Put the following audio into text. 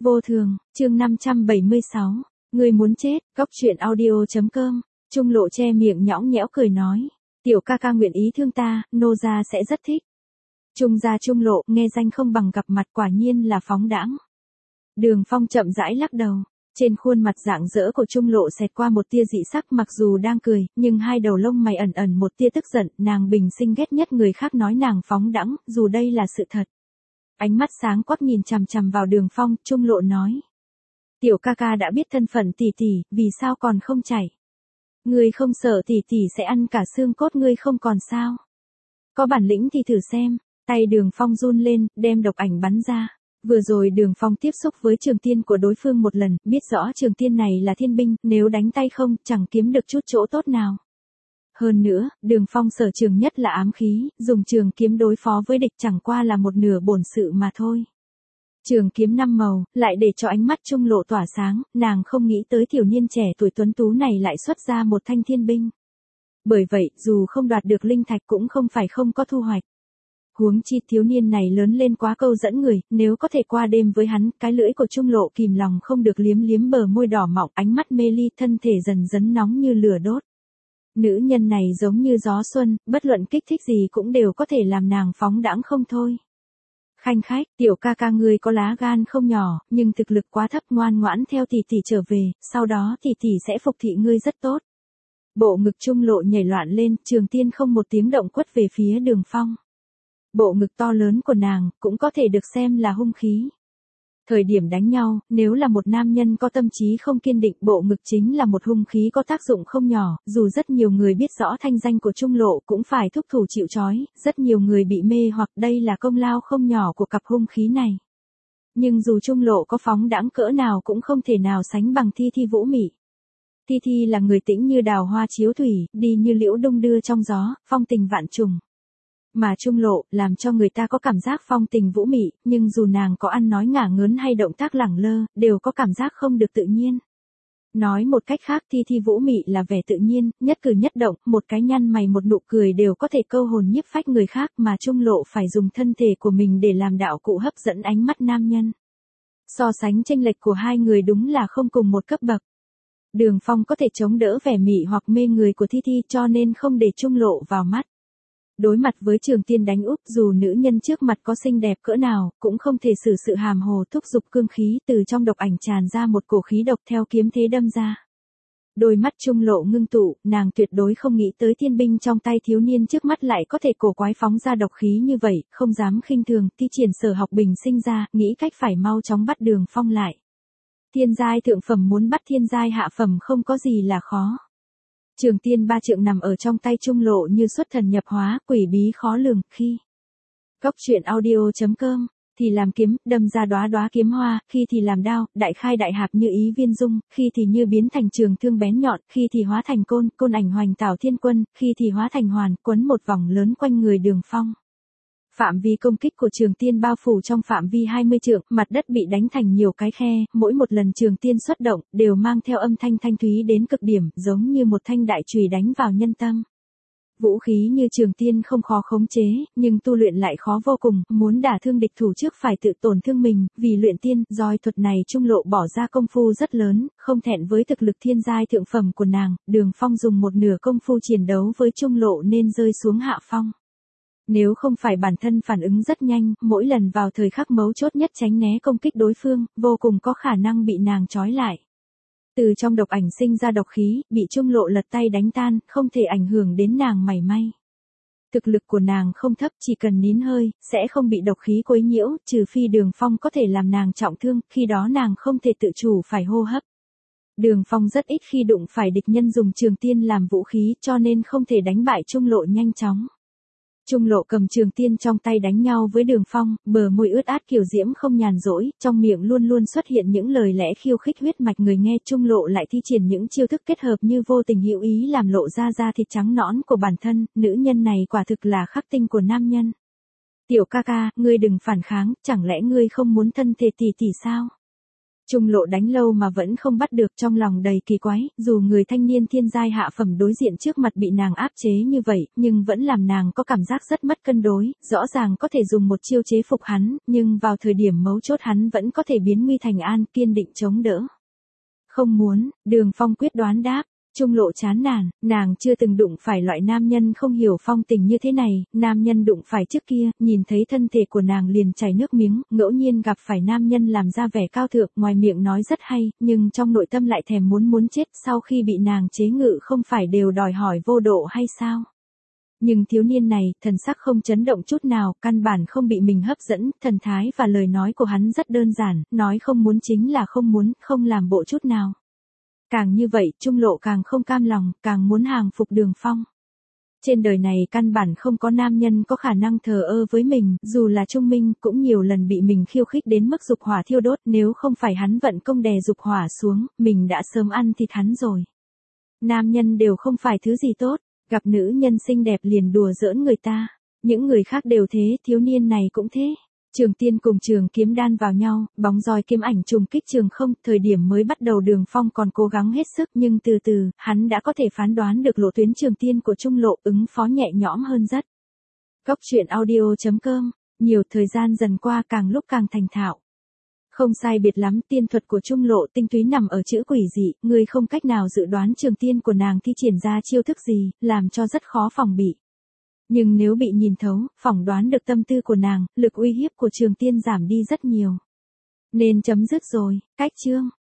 Vô thường, chương 576. Người muốn chết, góc truyện audio.com. Trung Lộ che miệng nhõng nhẽo cười nói. Tiểu ca ca nguyện ý thương ta, nô gia sẽ rất thích. Trung gia Trung Lộ, nghe danh không bằng gặp mặt, quả nhiên là phóng đãng. Đường Phong chậm rãi lắc đầu. Trên khuôn mặt rạng rỡ của Trung Lộ xẹt qua một tia dị sắc, mặc dù đang cười, nhưng hai đầu lông mày ẩn ẩn một tia tức giận. Nàng bình sinh ghét nhất người khác nói nàng phóng đãng, dù đây là sự thật. Ánh mắt sáng quắc nhìn chằm chằm vào Đường Phong, Trung Lộ nói. Tiểu ca ca đã biết thân phận tỷ tỷ, vì sao còn không chảy? Ngươi không sợ tỷ tỷ sẽ ăn cả xương cốt ngươi không còn sao? Có bản lĩnh thì thử xem. Tay Đường Phong run lên, đem độc ảnh bắn ra. Vừa rồi Đường Phong tiếp xúc với trường tiên của đối phương một lần, biết rõ trường tiên này là thiên binh, nếu đánh tay không, chẳng kiếm được chút chỗ tốt nào. Hơn nữa, Đường Phong sở trường nhất là ám khí, dùng trường kiếm đối phó với địch chẳng qua là một nửa bổn sự mà thôi. Trường kiếm 5 màu, lại để cho ánh mắt Trung Lộ tỏa sáng, nàng không nghĩ tới tiểu niên trẻ tuổi tuấn tú này lại xuất ra một thanh thiên binh. Bởi vậy, dù không đoạt được linh thạch cũng không phải không có thu hoạch. Huống chi thiếu niên này lớn lên quá câu dẫn người, nếu có thể qua đêm với hắn, cái lưỡi của Trung Lộ kìm lòng không được liếm liếm bờ môi đỏ mọng, ánh mắt mê ly, thân thể dần dấn nóng như lửa đốt. Nữ nhân này giống như gió xuân, bất luận kích thích gì cũng đều có thể làm nàng phóng đãng không thôi. Khanh khách, tiểu ca ca ngươi có lá gan không nhỏ, nhưng thực lực quá thấp, ngoan ngoãn theo tỷ tỷ trở về, sau đó tỷ tỷ sẽ phục thị ngươi rất tốt. Bộ ngực Trung Lộ nhảy loạn lên, trường tiên không một tiếng động quất về phía Đường Phong. Bộ ngực to lớn của nàng, cũng có thể được xem là hung khí. Thời điểm đánh nhau, nếu là một nam nhân có tâm trí không kiên định, bộ ngực chính là một hung khí có tác dụng không nhỏ, dù rất nhiều người biết rõ thanh danh của Trung Lộ cũng phải thúc thủ chịu trói, rất nhiều người bị mê hoặc đây là công lao không nhỏ của cặp hung khí này. Nhưng dù Trung Lộ có phóng đãng cỡ nào cũng không thể nào sánh bằng Thi Thi Vũ Mị. Thi Thi là người tĩnh như đào hoa chiếu thủy, đi như liễu đung đưa trong gió, phong tình vạn trùng. Mà Trung Lộ, làm cho người ta có cảm giác phong tình vũ mị, nhưng dù nàng có ăn nói ngả ngớn hay động tác lẳng lơ, đều có cảm giác không được tự nhiên. Nói một cách khác, Thi Thi Vũ Mị là vẻ tự nhiên, nhất cử nhất động, một cái nhăn mày một nụ cười đều có thể câu hồn nhiếp phách người khác, mà Trung Lộ phải dùng thân thể của mình để làm đạo cụ hấp dẫn ánh mắt nam nhân. So sánh chênh lệch của hai người đúng là không cùng một cấp bậc. Đường Phong có thể chống đỡ vẻ mị hoặc mê người của Thi Thi, cho nên không để Trung Lộ vào mắt. Đối mặt với trường tiên đánh úp, dù nữ nhân trước mặt có xinh đẹp cỡ nào, cũng không thể xử sự hàm hồ thúc giục cương khí, từ trong độc ảnh tràn ra một cổ khí độc theo kiếm thế đâm ra. Đôi mắt Trung Lộ ngưng tụ, nàng tuyệt đối không nghĩ tới thiên binh trong tay thiếu niên trước mắt lại có thể cổ quái phóng ra độc khí như vậy, không dám khinh thường, thi triển sở học bình sinh ra, nghĩ cách phải mau chóng bắt Đường Phong lại. Thiên giai thượng phẩm muốn bắt thiên giai hạ phẩm không có gì là khó. Trường tiên 3 trượng nằm ở trong tay Trung Lộ như xuất thần nhập hóa, quỷ bí khó lường, khi góc truyện audio.com, thì làm kiếm, đâm ra đóa đóa kiếm hoa, khi thì làm đao, đại khai đại hạp như ý viên dung, khi thì như biến thành trường thương bén nhọn, khi thì hóa thành côn, côn ảnh hoành tảo thiên quân, khi thì hóa thành hoàn, quấn một vòng lớn quanh người Đường Phong. Phạm vi công kích của trường tiên bao phủ trong phạm vi 20 trượng, mặt đất bị đánh thành nhiều cái khe, mỗi một lần trường tiên xuất động, đều mang theo âm thanh thanh thúy đến cực điểm, giống như một thanh đại chùy đánh vào nhân tâm. Vũ khí như trường tiên không khó khống chế, nhưng tu luyện lại khó vô cùng, muốn đả thương địch thủ trước phải tự tổn thương mình, vì luyện tiên, roi thuật này Trung Lộ bỏ ra công phu rất lớn, không thẹn với thực lực thiên giai thượng phẩm của nàng, Đường Phong dùng một nửa công phu chiến đấu với Trung Lộ nên rơi xuống hạ phong. Nếu không phải bản thân phản ứng rất nhanh, mỗi lần vào thời khắc mấu chốt nhất tránh né công kích đối phương, vô cùng có khả năng bị nàng trói lại. Từ trong độc ảnh sinh ra độc khí, bị Trung Lộ lật tay đánh tan, không thể ảnh hưởng đến nàng mảy may. Thực lực của nàng không thấp, chỉ cần nín hơi, sẽ không bị độc khí quấy nhiễu, trừ phi Đường Phong có thể làm nàng trọng thương, khi đó nàng không thể tự chủ phải hô hấp. Đường Phong rất ít khi đụng phải địch nhân dùng trường tiên làm vũ khí, cho nên không thể đánh bại Trung Lộ nhanh chóng. Trung Lộ cầm trường tiên trong tay đánh nhau với Đường Phong, bờ môi ướt át kiều diễm không nhàn rỗi, trong miệng luôn luôn xuất hiện những lời lẽ khiêu khích huyết mạch người nghe. Trung Lộ lại thi triển những chiêu thức kết hợp như vô tình hữu ý làm lộ ra da thịt trắng nõn của bản thân, nữ nhân này quả thực là khắc tinh của nam nhân. Tiểu ca ca, ngươi đừng phản kháng, chẳng lẽ ngươi không muốn thân thể tỷ tỷ sao? Trung Lộ đánh lâu mà vẫn không bắt được, trong lòng đầy kỳ quái, dù người thanh niên thiên giai hạ phẩm đối diện trước mặt bị nàng áp chế như vậy, nhưng vẫn làm nàng có cảm giác rất mất cân đối, rõ ràng có thể dùng một chiêu chế phục hắn, nhưng vào thời điểm mấu chốt hắn vẫn có thể biến nguy thành an, kiên định chống đỡ. Không muốn, Đường Phong quyết đoán đáp. Trung Lộ chán nản, nàng chưa từng đụng phải loại nam nhân không hiểu phong tình như thế này, nam nhân đụng phải trước kia, nhìn thấy thân thể của nàng liền chảy nước miếng, ngẫu nhiên gặp phải nam nhân làm ra vẻ cao thượng, ngoài miệng nói rất hay, nhưng trong nội tâm lại thèm muốn chết, sau khi bị nàng chế ngự không phải đều đòi hỏi vô độ hay sao? Nhưng thiếu niên này, thần sắc không chấn động chút nào, căn bản không bị mình hấp dẫn, thần thái và lời nói của hắn rất đơn giản, nói không muốn chính là không muốn, không làm bộ chút nào. Càng như vậy, Trung Lộ càng không cam lòng, càng muốn hàng phục Đường Phong. Trên đời này căn bản không có nam nhân có khả năng thờ ơ với mình, dù là Trung Minh cũng nhiều lần bị mình khiêu khích đến mức dục hỏa thiêu đốt, nếu không phải hắn vận công đè dục hỏa xuống, mình đã sớm ăn thịt hắn rồi. Nam nhân đều không phải thứ gì tốt, gặp nữ nhân xinh đẹp liền đùa giỡn người ta, những người khác đều thế, thiếu niên này cũng thế. Trường tiên cùng trường kiếm đan vào nhau, bóng roi kiếm ảnh trùng kích trường không, thời điểm mới bắt đầu Đường Phong còn cố gắng hết sức nhưng từ từ, hắn đã có thể phán đoán được lộ tuyến trường tiên của Trung Lộ, ứng phó nhẹ nhõm hơn rất. Góc truyện audio.com, nhiều thời gian dần qua càng lúc càng thành thạo. Không sai biệt lắm, tiên thuật của Trung Lộ tinh túy nằm ở chữ quỷ dị, người không cách nào dự đoán trường tiên của nàng thi triển ra chiêu thức gì, làm cho rất khó phòng bị. Nhưng nếu bị nhìn thấu, phỏng đoán được tâm tư của nàng, lực uy hiếp của trường tiên giảm đi rất nhiều. Nên chấm dứt rồi, cách chương.